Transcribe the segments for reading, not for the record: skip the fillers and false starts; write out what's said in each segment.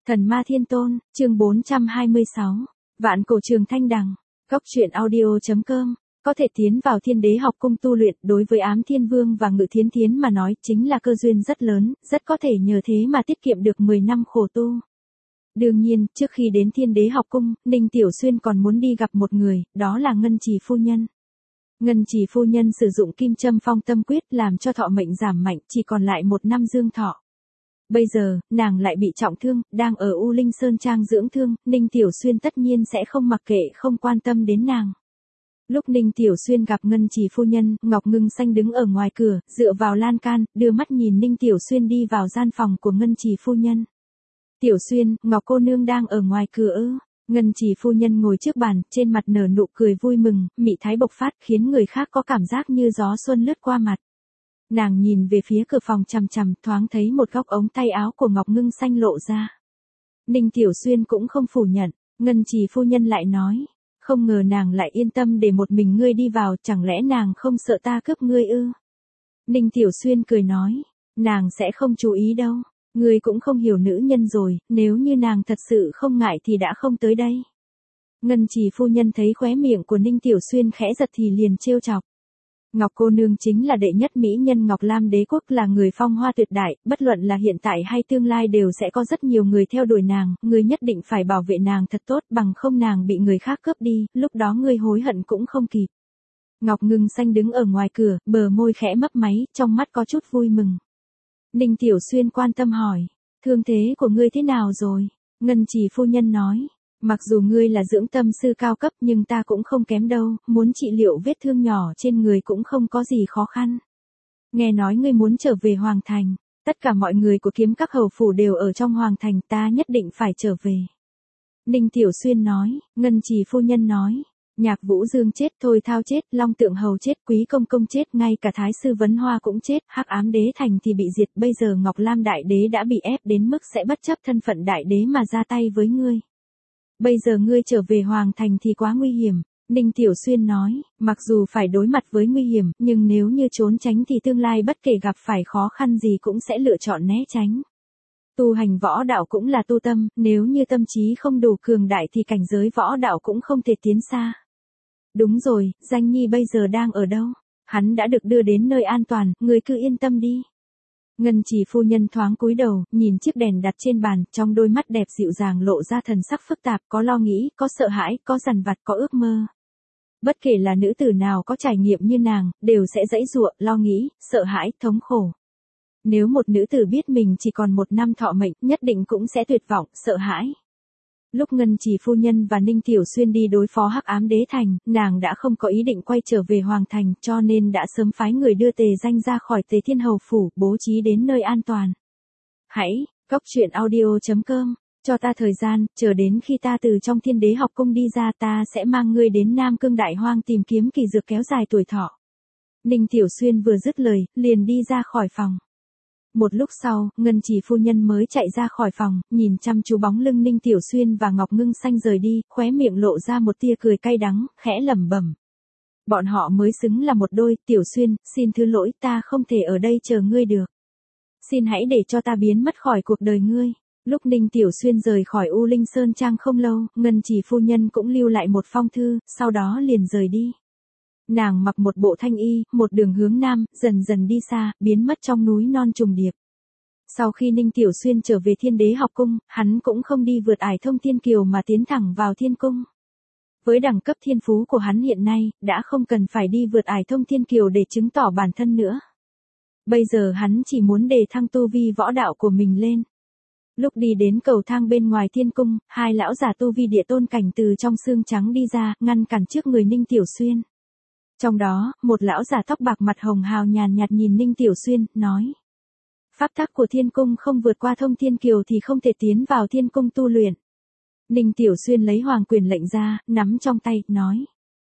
Thần Ma Thiên Tôn, chương 426. Vạn cổ trường thanh đằng. Góc truyện audio.com. Có thể tiến vào Thiên Đế học cung tu luyện đối với Ám Thiên Vương và Ngự Thiến Thiến mà nói chính là cơ duyên rất lớn, rất có thể nhờ thế mà tiết kiệm được 10 năm khổ tu. Đương nhiên, trước khi đến Thiên Đế học cung, Ninh Tiểu Xuyên còn muốn đi gặp một người, đó là Ngân Trì phu nhân. Ngân Trì phu nhân sử dụng Kim Châm Phong Tâm Quyết làm cho thọ mệnh giảm mạnh, chỉ còn lại 1 năm dương thọ. Bây giờ, nàng lại bị trọng thương, đang ở U Linh Sơn Trang dưỡng thương, Ninh Tiểu Xuyên tất nhiên sẽ không mặc kệ không quan tâm đến nàng. Lúc Ninh Tiểu Xuyên gặp Ngân Trì phu nhân, Ngọc Ngưng Xanh đứng ở ngoài cửa, dựa vào lan can, đưa mắt nhìn Ninh Tiểu Xuyên đi vào gian phòng của Ngân Trì phu nhân. Tiểu Xuyên, Ngọc cô nương đang ở ngoài cửa ư? Ngân Trì phu nhân ngồi trước bàn, trên mặt nở nụ cười vui mừng, mị thái bộc phát khiến người khác có cảm giác như gió xuân lướt qua mặt. Nàng nhìn về phía cửa phòng chằm chằm, thoáng thấy một góc ống tay áo của Ngọc Ngưng Xanh lộ ra. Ninh Tiểu Xuyên cũng không phủ nhận, Ngân Trì phu nhân lại nói, không ngờ nàng lại yên tâm để một mình ngươi đi vào, chẳng lẽ nàng không sợ ta cướp ngươi ư? Ninh Tiểu Xuyên cười nói, nàng sẽ không chú ý đâu, ngươi cũng không hiểu nữ nhân rồi, nếu như nàng thật sự không ngại thì đã không tới đây. Ngân Trì phu nhân thấy khóe miệng của Ninh Tiểu Xuyên khẽ giật thì liền trêu chọc. Ngọc cô nương chính là đệ nhất mỹ nhân Ngọc Lam đế quốc, là người phong hoa tuyệt đại, bất luận là hiện tại hay tương lai đều sẽ có rất nhiều người theo đuổi nàng, ngươi nhất định phải bảo vệ nàng thật tốt, bằng không nàng bị người khác cướp đi, lúc đó ngươi hối hận cũng không kịp. Ngọc Ngưng Xanh đứng ở ngoài cửa, bờ môi khẽ mấp máy, trong mắt có chút vui mừng. Ninh Tiểu Xuyên quan tâm hỏi, thương thế của ngươi thế nào rồi? Ngân Trì phu nhân nói, mặc dù ngươi là dưỡng tâm sư cao cấp nhưng ta cũng không kém đâu, muốn trị liệu vết thương nhỏ trên người cũng không có gì khó khăn. Nghe nói ngươi muốn trở về Hoàng Thành, tất cả mọi người của Kiếm Các hầu phủ đều ở trong Hoàng Thành, ta nhất định phải trở về. Ninh Tiểu Xuyên nói, Ngân Trì phu nhân nói, Nhạc Vũ Dương chết, Thôi Thao chết, Long Tượng Hầu chết, Quý Công Công chết, ngay cả Thái sư Vấn Hoa cũng chết, Hắc Ám Đế Thành thì bị diệt, bây giờ Ngọc Lam Đại Đế đã bị ép đến mức sẽ bất chấp thân phận Đại Đế mà ra tay với ngươi. Bây giờ ngươi trở về Hoàng Thành thì quá nguy hiểm, Ninh Tiểu Xuyên nói, mặc dù phải đối mặt với nguy hiểm, nhưng nếu như trốn tránh thì tương lai bất kể gặp phải khó khăn gì cũng sẽ lựa chọn né tránh. Tu hành võ đạo cũng là tu tâm, nếu như tâm trí không đủ cường đại thì cảnh giới võ đạo cũng không thể tiến xa. Đúng rồi, Danh Nhi bây giờ đang ở đâu? Hắn đã được đưa đến nơi an toàn, ngươi cứ yên tâm đi. Ngân Trì phu nhân thoáng cúi đầu, nhìn chiếc đèn đặt trên bàn, trong đôi mắt đẹp dịu dàng lộ ra thần sắc phức tạp, có lo nghĩ, có sợ hãi, có dằn vặt, có ước mơ. Bất kể là nữ tử nào có trải nghiệm như nàng, đều sẽ giãy giụa, lo nghĩ, sợ hãi, thống khổ. Nếu một nữ tử biết mình chỉ còn 1 năm thọ mệnh, nhất định cũng sẽ tuyệt vọng, sợ hãi. Lúc Ngân Trì phu nhân và Ninh Tiểu Xuyên đi đối phó Hắc Ám Đế Thành, nàng đã không có ý định quay trở về Hoàng Thành, cho nên đã sớm phái người đưa Tề Danh ra khỏi Tề Thiên Hầu Phủ, bố trí đến nơi an toàn. Hãy, góc truyện audio.com, cho ta thời gian, chờ đến khi ta từ trong Thiên Đế học cung đi ra ta sẽ mang ngươi đến Nam Cương Đại Hoang tìm kiếm kỳ dược kéo dài tuổi thọ. Ninh Tiểu Xuyên vừa dứt lời, liền đi ra khỏi phòng. Một lúc sau, Ngân Trì phu nhân mới chạy ra khỏi phòng, nhìn chăm chú bóng lưng Ninh Tiểu Xuyên và Ngọc Ngưng Xanh rời đi, khóe miệng lộ ra một tia cười cay đắng, khẽ lẩm bẩm. Bọn họ mới xứng là một đôi, Tiểu Xuyên, xin thứ lỗi, ta không thể ở đây chờ ngươi được. Xin hãy để cho ta biến mất khỏi cuộc đời ngươi. Lúc Ninh Tiểu Xuyên rời khỏi U Linh Sơn Trang không lâu, Ngân Trì phu nhân cũng lưu lại một phong thư, sau đó liền rời đi. Nàng mặc một bộ thanh y, một đường hướng nam, dần dần đi xa, biến mất trong núi non trùng điệp. Sau khi Ninh Tiểu Xuyên trở về Thiên Đế học cung, hắn cũng không đi vượt ải thông thiên kiều mà tiến thẳng vào thiên cung. Với đẳng cấp thiên phú của hắn hiện nay, đã không cần phải đi vượt ải thông thiên kiều để chứng tỏ bản thân nữa. Bây giờ hắn chỉ muốn đề thăng tu vi võ đạo của mình lên. Lúc đi đến cầu thang bên ngoài thiên cung, 2 lão giả tu vi địa tôn cảnh từ trong xương trắng đi ra, ngăn cản trước người Ninh Tiểu Xuyên. Trong đó, một lão giả tóc bạc mặt hồng hào nhàn nhạt nhìn Ninh Tiểu Xuyên, nói. Pháp tắc của thiên cung không vượt qua thông thiên kiều thì không thể tiến vào thiên cung tu luyện. Ninh Tiểu Xuyên lấy hoàng quyền lệnh ra, nắm trong tay, nói.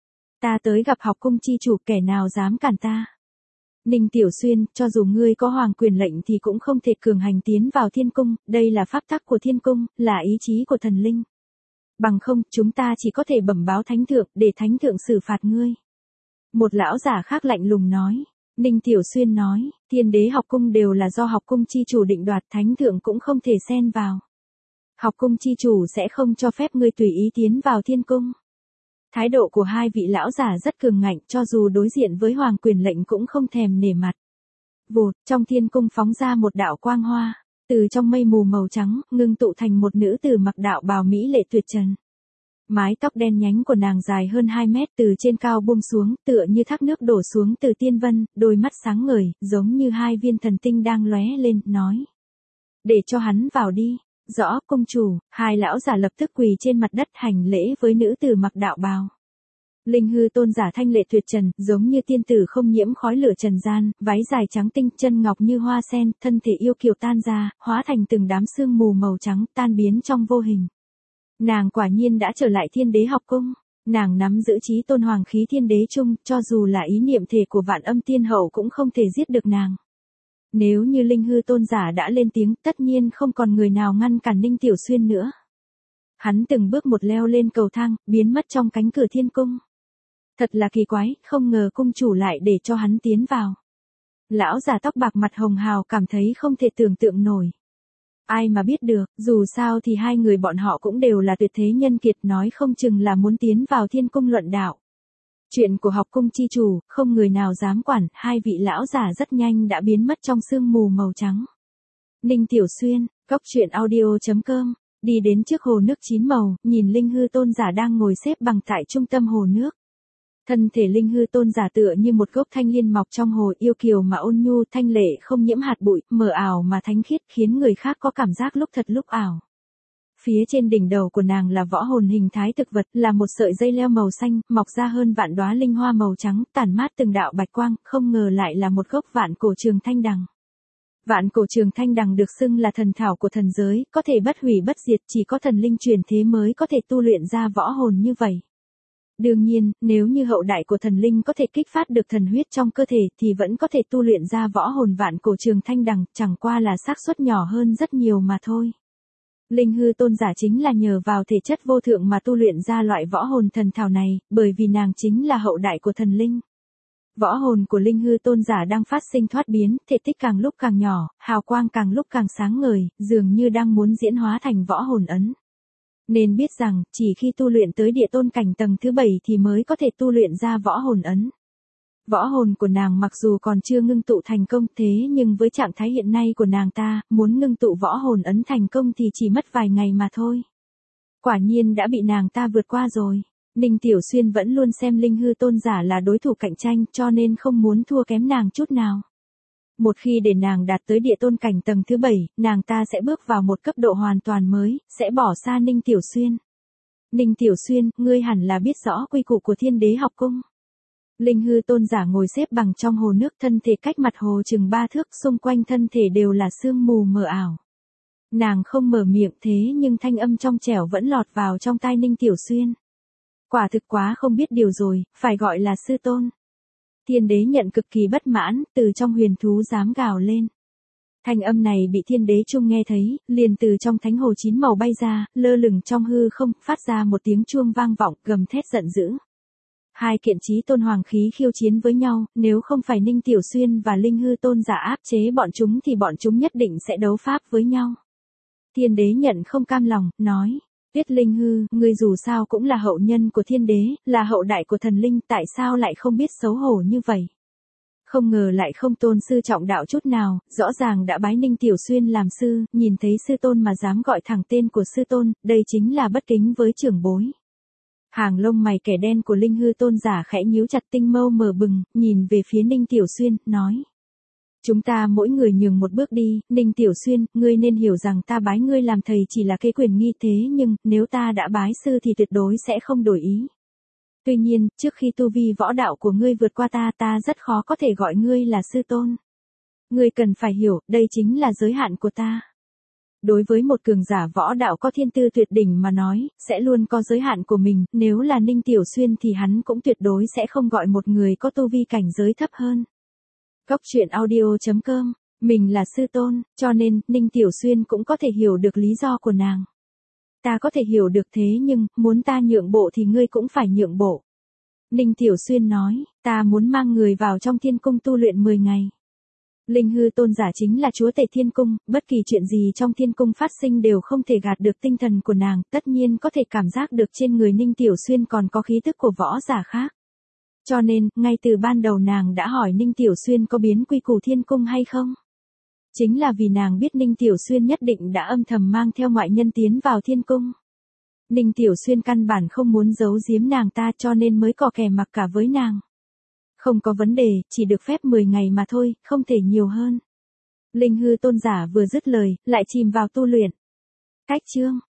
Ta tới gặp học cung chi chủ, kẻ nào dám cản ta. Ninh Tiểu Xuyên, cho dù ngươi có hoàng quyền lệnh thì cũng không thể cường hành tiến vào thiên cung, đây là pháp tắc của thiên cung, là ý chí của thần linh. Bằng không, chúng ta chỉ có thể bẩm báo thánh thượng, để thánh thượng xử phạt ngươi. Một lão giả khác lạnh lùng nói. Ninh Tiểu Xuyên nói, Thiên Đế học cung đều là do học cung chi chủ định đoạt, thánh thượng cũng không thể xen vào. Học cung chi chủ sẽ không cho phép ngươi tùy ý tiến vào thiên cung. Thái độ của hai vị lão giả rất cường ngạnh, cho dù đối diện với hoàng quyền lệnh cũng không thèm nể mặt. Vụt, trong thiên cung phóng ra một đạo quang hoa, từ trong mây mù màu trắng, ngưng tụ thành một nữ tử mặc đạo bào mỹ lệ tuyệt trần. Mái tóc đen nhánh của nàng dài hơn 2 mét từ trên cao buông xuống, tựa như thác nước đổ xuống từ tiên vân, đôi mắt sáng ngời, giống như hai viên thần tinh đang lóe lên, nói. Để cho hắn vào đi. Rõ, công chủ. Hai lão giả lập tức quỳ trên mặt đất hành lễ với nữ tử mặc đạo bào. Linh hư tôn giả thanh lệ tuyệt trần, giống như tiên tử không nhiễm khói lửa trần gian, váy dài trắng tinh, chân ngọc như hoa sen, thân thể yêu kiều tan ra, hóa thành từng đám sương mù màu trắng, tan biến trong vô hình. Nàng quả nhiên đã trở lại thiên đế học cung. Nàng nắm giữ chí tôn hoàng khí thiên đế chung, cho dù là ý niệm thể của vạn âm tiên hậu cũng không thể giết được nàng. Nếu như linh hư tôn giả đã lên tiếng, tất nhiên không còn người nào ngăn cản Ninh Tiểu Xuyên nữa. Hắn từng bước một leo lên cầu thang, biến mất trong cánh cửa thiên cung. Thật là kỳ quái, không ngờ cung chủ lại để cho hắn tiến vào. Lão già tóc bạc mặt hồng hào cảm thấy không thể tưởng tượng nổi. Ai mà biết được, dù sao thì hai người bọn họ cũng đều là tuyệt thế nhân kiệt, nói không chừng là muốn tiến vào thiên cung luận đạo. Chuyện của học cung chi chủ, không người nào dám quản, hai vị lão giả rất nhanh đã biến mất trong sương mù màu trắng. Ninh Tiểu Xuyên, Cốc Truyện Audio.com, đi đến trước hồ nước chín màu, nhìn linh hư tôn giả đang ngồi xếp bằng tại trung tâm hồ nước. Thân thể linh hư tôn giả tựa như một gốc thanh liên mọc trong hồ, yêu kiều mà ôn nhu, thanh lệ không nhiễm hạt bụi, mờ ảo mà thánh khiết, khiến người khác có cảm giác lúc thật lúc ảo. Phía trên đỉnh đầu của nàng là võ hồn hình thái thực vật, là một sợi dây leo màu xanh, mọc ra hơn vạn đóa linh hoa màu trắng, tản mát từng đạo bạch quang, không ngờ lại là một gốc vạn cổ trường thanh đằng. Vạn cổ trường thanh đằng được xưng là thần thảo của thần giới, có thể bất hủy bất diệt, chỉ có thần linh truyền thế mới có thể tu luyện ra võ hồn như vậy. Đương nhiên, nếu như hậu đại của thần linh có thể kích phát được thần huyết trong cơ thể thì vẫn có thể tu luyện ra võ hồn vạn cổ trường thanh đằng, chẳng qua là xác suất nhỏ hơn rất nhiều mà thôi. Linh hư tôn giả chính là nhờ vào thể chất vô thượng mà tu luyện ra loại võ hồn thần thảo này, bởi vì nàng chính là hậu đại của thần linh. Võ hồn của linh hư tôn giả đang phát sinh thoát biến, thể tích càng lúc càng nhỏ, hào quang càng lúc càng sáng ngời, dường như đang muốn diễn hóa thành võ hồn ấn. Nên biết rằng, chỉ khi tu luyện tới địa tôn cảnh tầng thứ 7 thì mới có thể tu luyện ra võ hồn ấn. Võ hồn của nàng mặc dù còn chưa ngưng tụ thành công, thế nhưng với trạng thái hiện nay của nàng ta, muốn ngưng tụ võ hồn ấn thành công thì chỉ mất vài ngày mà thôi. Quả nhiên đã bị nàng ta vượt qua rồi. Ninh Tiểu Xuyên vẫn luôn xem linh hư tôn giả là đối thủ cạnh tranh, cho nên không muốn thua kém nàng chút nào. Một khi để nàng đạt tới địa tôn cảnh tầng thứ 7, nàng ta sẽ bước vào một cấp độ hoàn toàn mới, sẽ bỏ xa Ninh Tiểu Xuyên. Ninh Tiểu Xuyên, ngươi hẳn là biết rõ quy củ của thiên đế học cung. Linh hư tôn giả ngồi xếp bằng trong hồ nước, thân thể cách mặt hồ chừng 3 thước, xung quanh thân thể đều là sương mù mờ ảo. Nàng không mở miệng, thế nhưng thanh âm trong trẻo vẫn lọt vào trong tai Ninh Tiểu Xuyên. Quả thực quá không biết điều rồi, phải gọi là sư tôn. Thiên đế nhận cực kỳ bất mãn, từ trong huyền thú dám gào lên. Thanh âm này bị thiên đế trung nghe thấy, liền từ trong thánh hồ chín màu bay ra, lơ lửng trong hư không, phát ra một tiếng chuông vang vọng, gầm thét giận dữ. Hai kiện chí tôn hoàng khí khiêu chiến với nhau, nếu không phải Ninh Tiểu Xuyên và linh hư tôn giả áp chế bọn chúng thì bọn chúng nhất định sẽ đấu pháp với nhau. Thiên đế nhận không cam lòng, nói. Tiết Linh hư, ngươi dù sao cũng là hậu nhân của thiên đế, là hậu đại của thần linh, tại sao lại không biết xấu hổ như vậy? Không ngờ lại không tôn sư trọng đạo chút nào, rõ ràng đã bái Ninh Tiểu Xuyên làm sư, nhìn thấy sư tôn mà dám gọi thẳng tên của sư tôn, đây chính là bất kính với trưởng bối. Hàng lông mày kẻ đen của linh hư tôn giả khẽ nhíu chặt, tinh mâu mở bừng, nhìn về phía Ninh Tiểu Xuyên, nói. Chúng ta mỗi người nhường một bước đi, Ninh Tiểu Xuyên, ngươi nên hiểu rằng ta bái ngươi làm thầy chỉ là kế quyền nghi, thế nhưng, nếu ta đã bái sư thì tuyệt đối sẽ không đổi ý. Tuy nhiên, trước khi tu vi võ đạo của ngươi vượt qua ta rất khó có thể gọi ngươi là sư tôn. Ngươi cần phải hiểu, đây chính là giới hạn của ta. Đối với một cường giả võ đạo có thiên tư tuyệt đỉnh mà nói, sẽ luôn có giới hạn của mình, nếu là Ninh Tiểu Xuyên thì hắn cũng tuyệt đối sẽ không gọi một người có tu vi cảnh giới thấp hơn. Cốc Truyện Audio.com, mình là sư tôn, cho nên, Ninh Tiểu Xuyên cũng có thể hiểu được lý do của nàng. Ta có thể hiểu được, thế nhưng, muốn ta nhượng bộ thì ngươi cũng phải nhượng bộ. Ninh Tiểu Xuyên nói, ta muốn mang người vào trong thiên cung tu luyện 10 ngày. Linh hư tôn giả chính là chúa tể thiên cung, bất kỳ chuyện gì trong thiên cung phát sinh đều không thể gạt được tinh thần của nàng, tất nhiên có thể cảm giác được trên người Ninh Tiểu Xuyên còn có khí tức của võ giả khác. Cho nên, ngay từ ban đầu nàng đã hỏi Ninh Tiểu Xuyên có biến quy củ thiên cung hay không. Chính là vì nàng biết Ninh Tiểu Xuyên nhất định đã âm thầm mang theo ngoại nhân tiến vào thiên cung. Ninh Tiểu Xuyên căn bản không muốn giấu giếm nàng ta cho nên mới cò kè mặc cả với nàng. Không có vấn đề, chỉ được phép 10 ngày mà thôi, không thể nhiều hơn. Linh hư tôn giả vừa dứt lời, lại chìm vào tu luyện. Cách chương